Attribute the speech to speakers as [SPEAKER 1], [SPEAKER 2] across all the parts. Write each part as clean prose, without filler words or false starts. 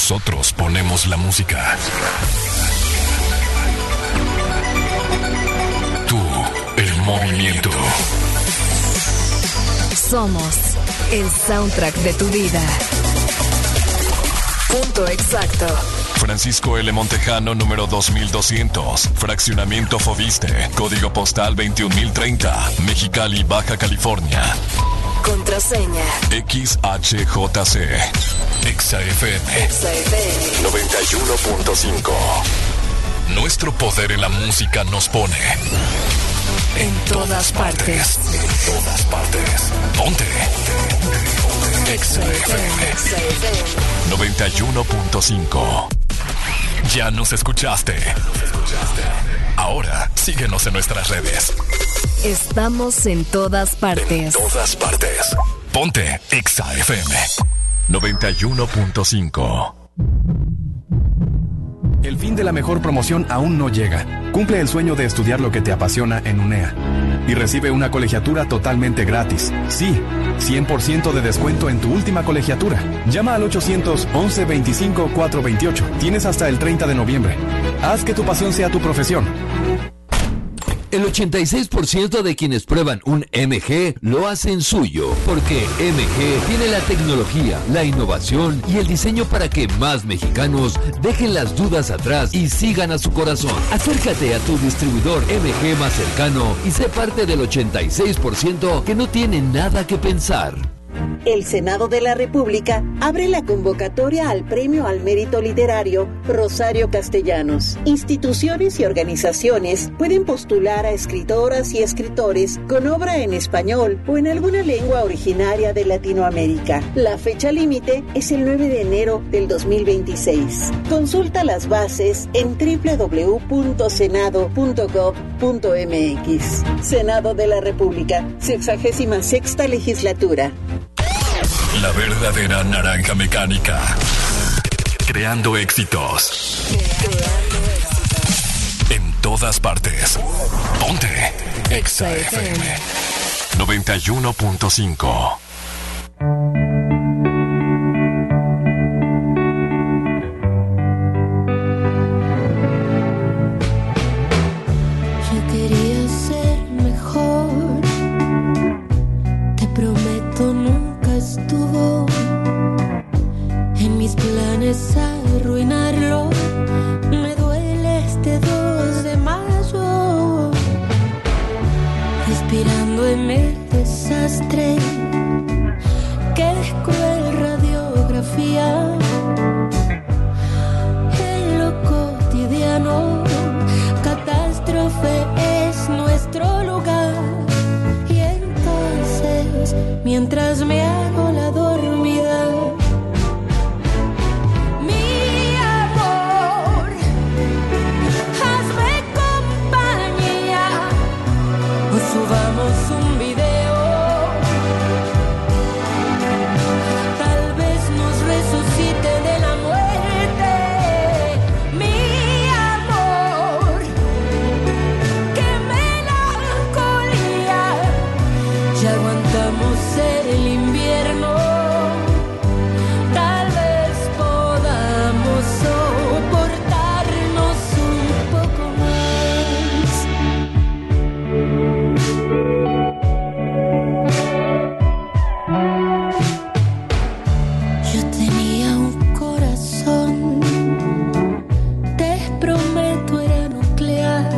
[SPEAKER 1] Nosotros ponemos la música. Tú, el movimiento.
[SPEAKER 2] Somos el soundtrack de tu vida. Punto exacto.
[SPEAKER 1] Francisco L. Montejano, número 2200. Fraccionamiento Fobiste. Código postal 21030. Mexicali, Baja California.
[SPEAKER 2] Contraseña.
[SPEAKER 1] XHJC. XFM. 91.5. Nuestro poder en la música nos pone en todas partes. En todas partes. Ponte. XFM 91.5. Ya nos escuchaste. Ahora síguenos en nuestras redes.
[SPEAKER 2] Estamos en todas partes.
[SPEAKER 1] En todas partes. Ponte XFM 91.5.
[SPEAKER 3] El fin de la mejor promoción aún no llega. Cumple el sueño de estudiar lo que te apasiona en UNEA. Y recibe una colegiatura totalmente gratis. Sí, 100% de descuento en tu última colegiatura. Llama al 800-11-25-428. Tienes hasta el 30 de noviembre. Haz que tu pasión sea tu profesión.
[SPEAKER 4] El 86% de quienes prueban un MG lo hacen suyo, porque MG tiene la tecnología, la innovación y el diseño para que más mexicanos dejen las dudas atrás y sigan a su corazón. Acércate a tu distribuidor MG más cercano y sé parte del 86% que no tiene nada que pensar.
[SPEAKER 5] El Senado de la República abre la convocatoria al Premio al Mérito Literario Rosario Castellanos. Instituciones y organizaciones pueden postular a escritoras y escritores con obra en español o en alguna lengua originaria de Latinoamérica. La fecha límite es el 9 de enero del 2026. Consulta las bases en www.senado.gov.mx. Senado de la República, 66ª Legislatura.
[SPEAKER 1] La verdadera naranja mecánica. Creando éxitos. En todas partes. Ponte XFM 91.5.
[SPEAKER 6] Arruinarlo, me duele este 2 de mayo, respirando en el desastre, que es cruel radiografía, en lo cotidiano, catástrofe es nuestro lugar, y entonces, mientras me hago la dormida, subamos un video, tal vez nos resucite de la muerte, mi amor, qué melancolía, ya aguantamos el invierno, tal vez podamos soportarnos un poco más. Yo tenía un corazón, te prometo era nuclear,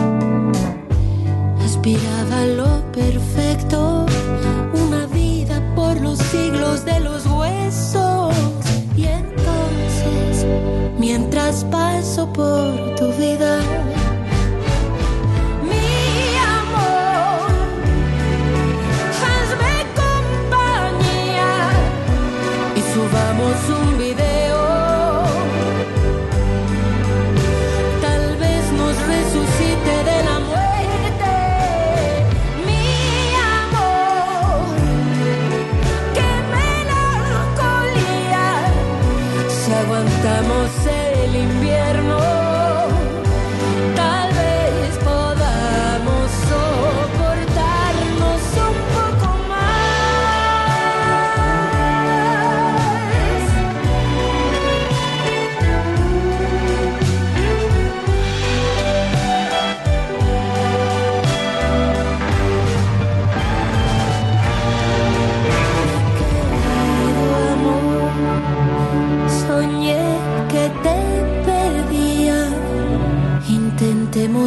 [SPEAKER 6] aspiraba a lo perfecto, una vida por los siglos de los huesos, y entonces, mientras paso por tu vida, subamos un video, tal vez nos resucite de la muerte, mi amor, qué melancolía, si aguantamos el invierno, tal vez podamos soportarnos un poco más.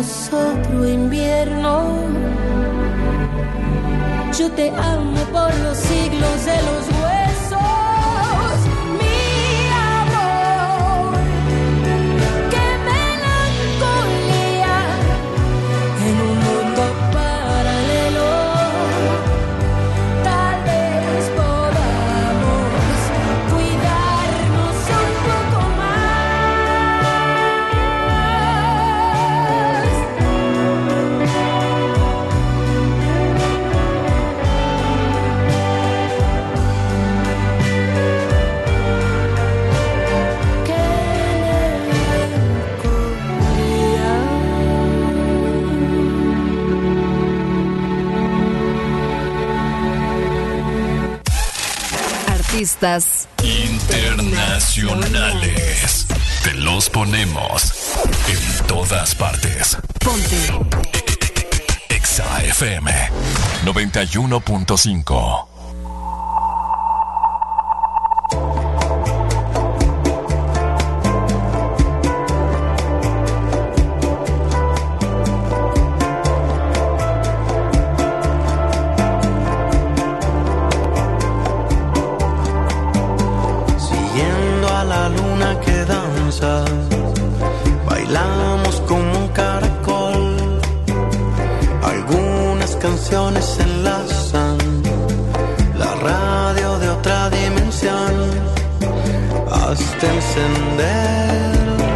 [SPEAKER 6] otro invierno. Yo te amo por los siglos de los huesos, mi amor. Qué melancolía en un mundo paralelo. Tal vez podamos cuidarnos un poco
[SPEAKER 2] Artistas
[SPEAKER 1] internacionales. Te los ponemos en todas partes.
[SPEAKER 2] Ponte.
[SPEAKER 1] Exa FM 91.5.
[SPEAKER 7] Bailamos como un caracol, algunas canciones enlazan la radio de otra dimensión hasta encender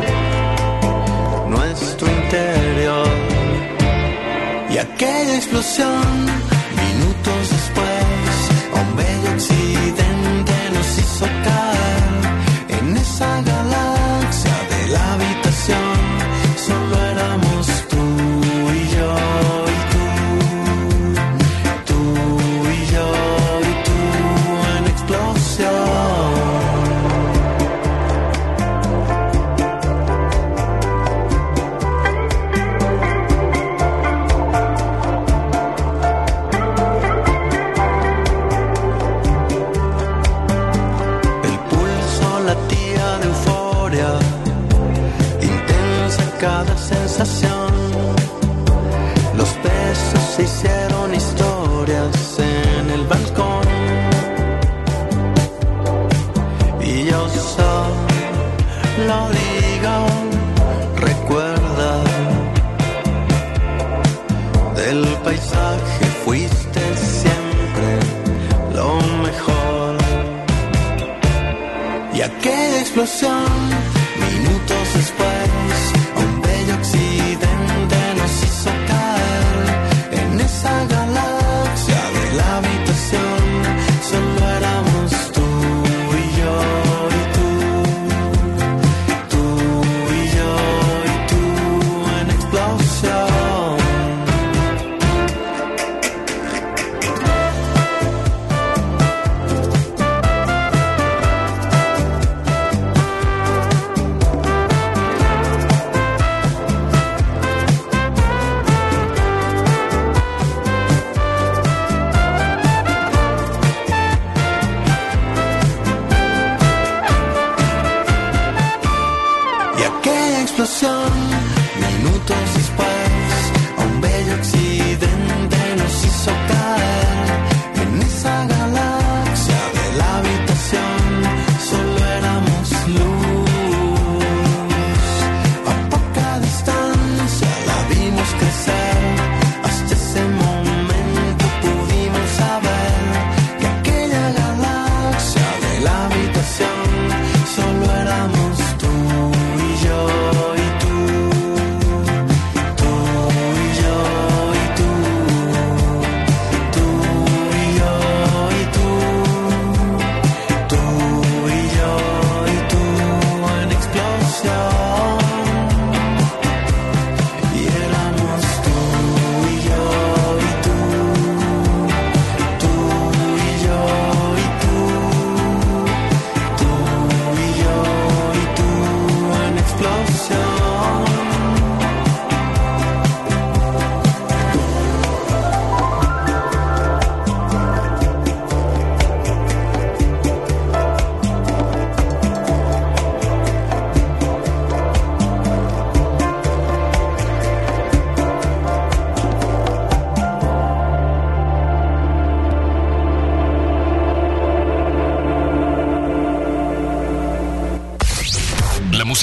[SPEAKER 7] nuestro interior. Y aquella explosión, minutos después, un bello accidente nos hizo caer en esa galaxia de la habitación. Solo éramos tú y yo y tú y yo y tú en explosión. El pulso latía de euforia, cada sensación. Los besos se hicieron historias en el balcón. Y yo solo digo, recuerda, del paisaje fuiste siempre lo mejor. Y aquella explosión, minutos después, accidente nos hizo caer en esa galaxia de la habitación. Solo éramos tú y yo y tú y yo y tú en explosión. Minutos después, un bello accidente nos hizo caer en esa galaxia de la habitación. Solo éramos luz, a poca distancia la vimos crecer. Hasta ese momento pudimos saber que aquella galaxia de la habitación solo éramos tú y yo. Tú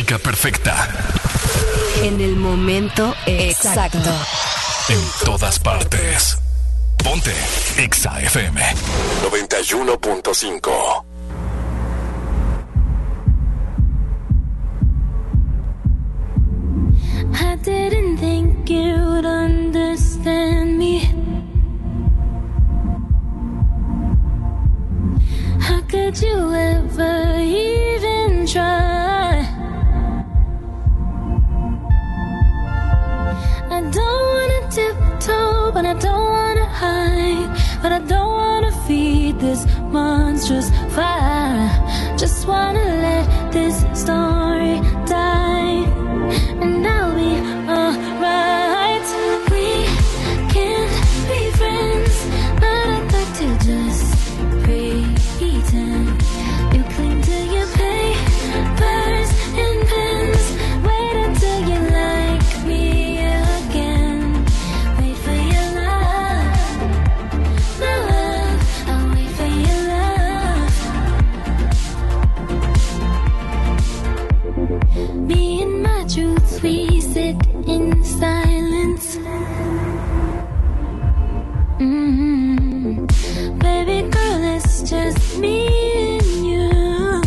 [SPEAKER 1] música perfecta.
[SPEAKER 2] En el momento exacto.
[SPEAKER 1] En todas partes. Ponte Exa FM 91.5.
[SPEAKER 6] I didn't think you'd understand me. How could you ever even try? I don't wanna tiptoe, but I don't wanna hide. But I don't wanna feed this monstrous fire. Just wanna let this story die, and I'll be alright. We can't be friends, but I'd like to just pretend. You cling to your papers and pens. Wait until you like me again. Wait for your love, my love. I'll wait for your love. Me and my truth, we sit in silence. Baby girl, it's just me and you.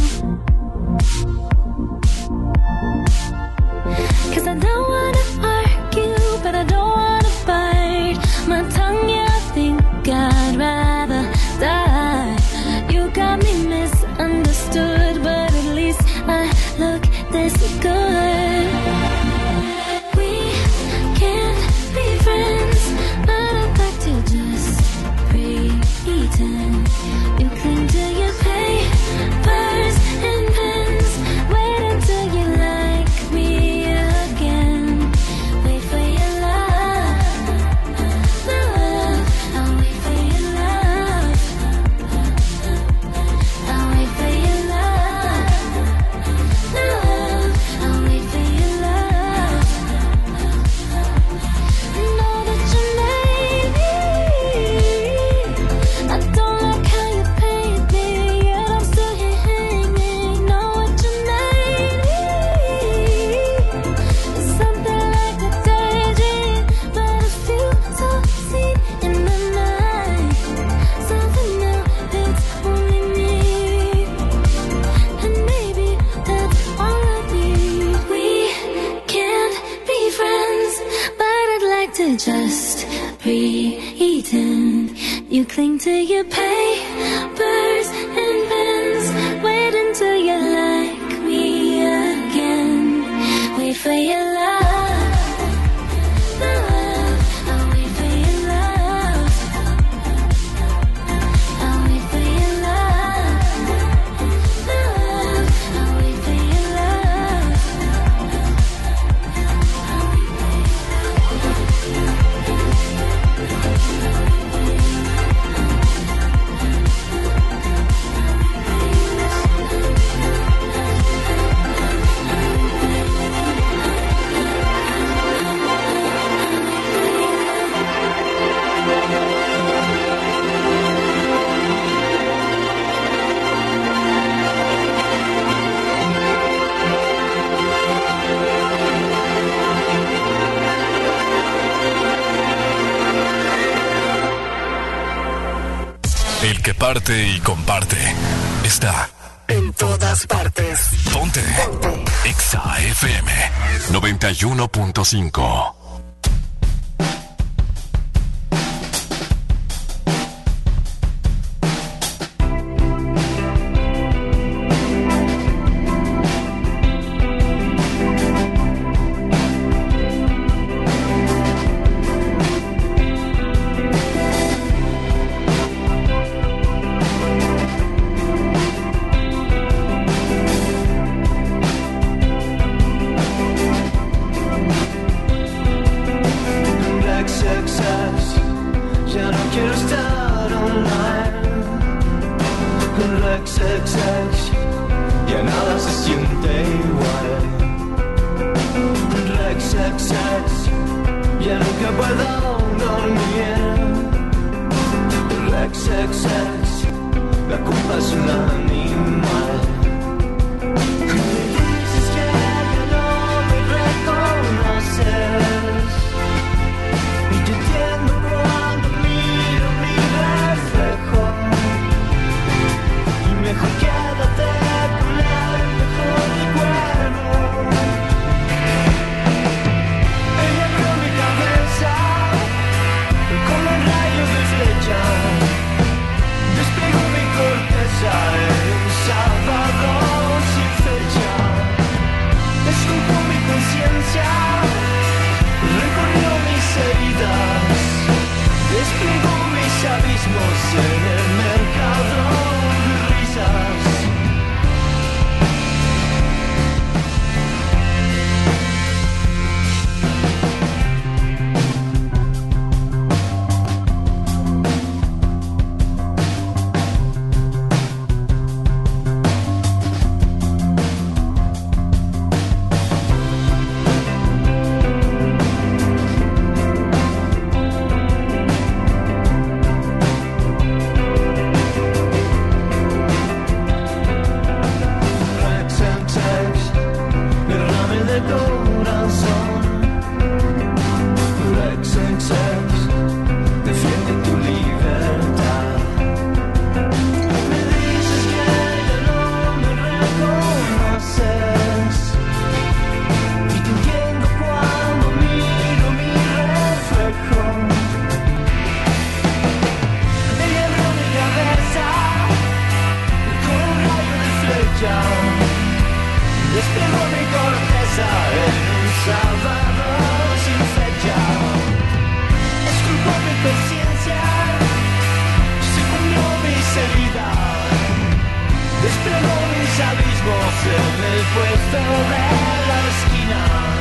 [SPEAKER 6] 'Cause I don't wanna argue, but I don't wanna bite my tongue. Yeah, I think I'd rather die. You got me misunderstood, but at least I look this good. We can't be friends, but I'd like to just pretend. You cling to your papers and pens. Wait until you like me again. Wait for your love, my love. I'll wait for your love. I'll wait for your love, my love. I'll wait for your love. Know that you made me. I don't like how you paint me, yet I'm still here hanging. Know what you made me. It's something like a daydream, but it feels so seen in the night. Something new, it's only me, and maybe that's all I need. We can't be friends, but I'd like to just pretend. You cling to your papers and pens. Wait until you like me again. Wait for your love, my love. I'll wait for your love. I'll wait for your love, my love. I'll wait for your love.
[SPEAKER 1] El que parte y comparte está
[SPEAKER 2] En todas partes.
[SPEAKER 1] Ponte Exa FM 91.5.
[SPEAKER 7] La culpa es un animal. Me dices que corazón. Defiende tu libertad. Me dices que ya no me reconoces, y te entiendo cuando miro mi reflejo. Me hierro mi cabeza con un rayo de flecha, desplegó mi corteza en un sábado sin fecha. Esculpó mi conciencia, se comió mis heridas, desplegó mis abismos en el puesto de la esquina.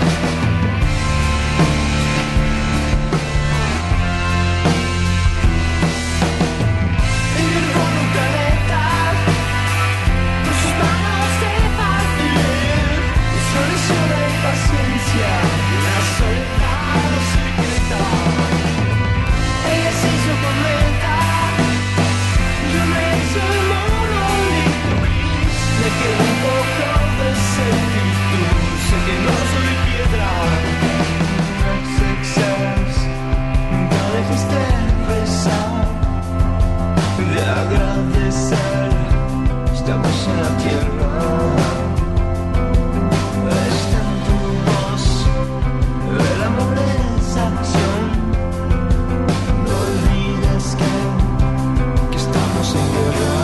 [SPEAKER 7] Vivir con un planeta, con sus manos de partir, y su lisura y paciencia, la soledad secreta. Ella se hizo tormenta, yo me hice el monolito gris. Le quedó un poco de certitud, sé que no soy piedra. Nunca dejaste rezar, de agradecer, estamos en la tierra. Está en tu voz, el amor es acción. No olvides que estamos en guerra.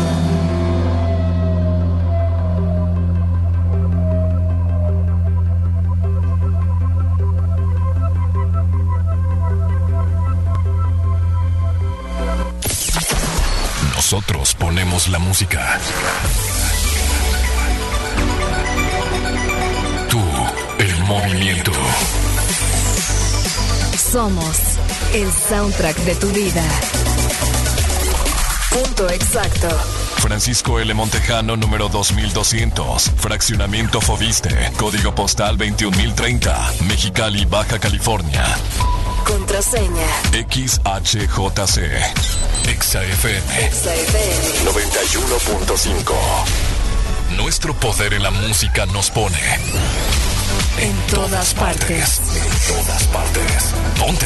[SPEAKER 1] Nosotros ponemos la música. Tú, el movimiento.
[SPEAKER 2] Somos el soundtrack de tu vida. Punto exacto.
[SPEAKER 1] Francisco L. Montejano, número 2200. Fraccionamiento Fobiste. Código postal 21030. Mexicali, Baja California.
[SPEAKER 2] Contraseña.
[SPEAKER 1] XHJC. XAFM 91.5. Nuestro poder en la música nos pone en todas partes. En todas partes. Ponte.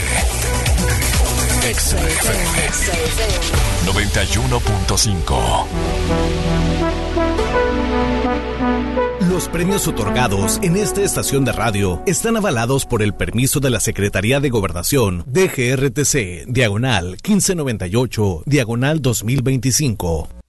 [SPEAKER 1] XAFM 91.5.
[SPEAKER 8] Los premios otorgados en esta estación de radio están avalados por el permiso de la Secretaría de Gobernación, DGRTC, diagonal 1598, diagonal 2025.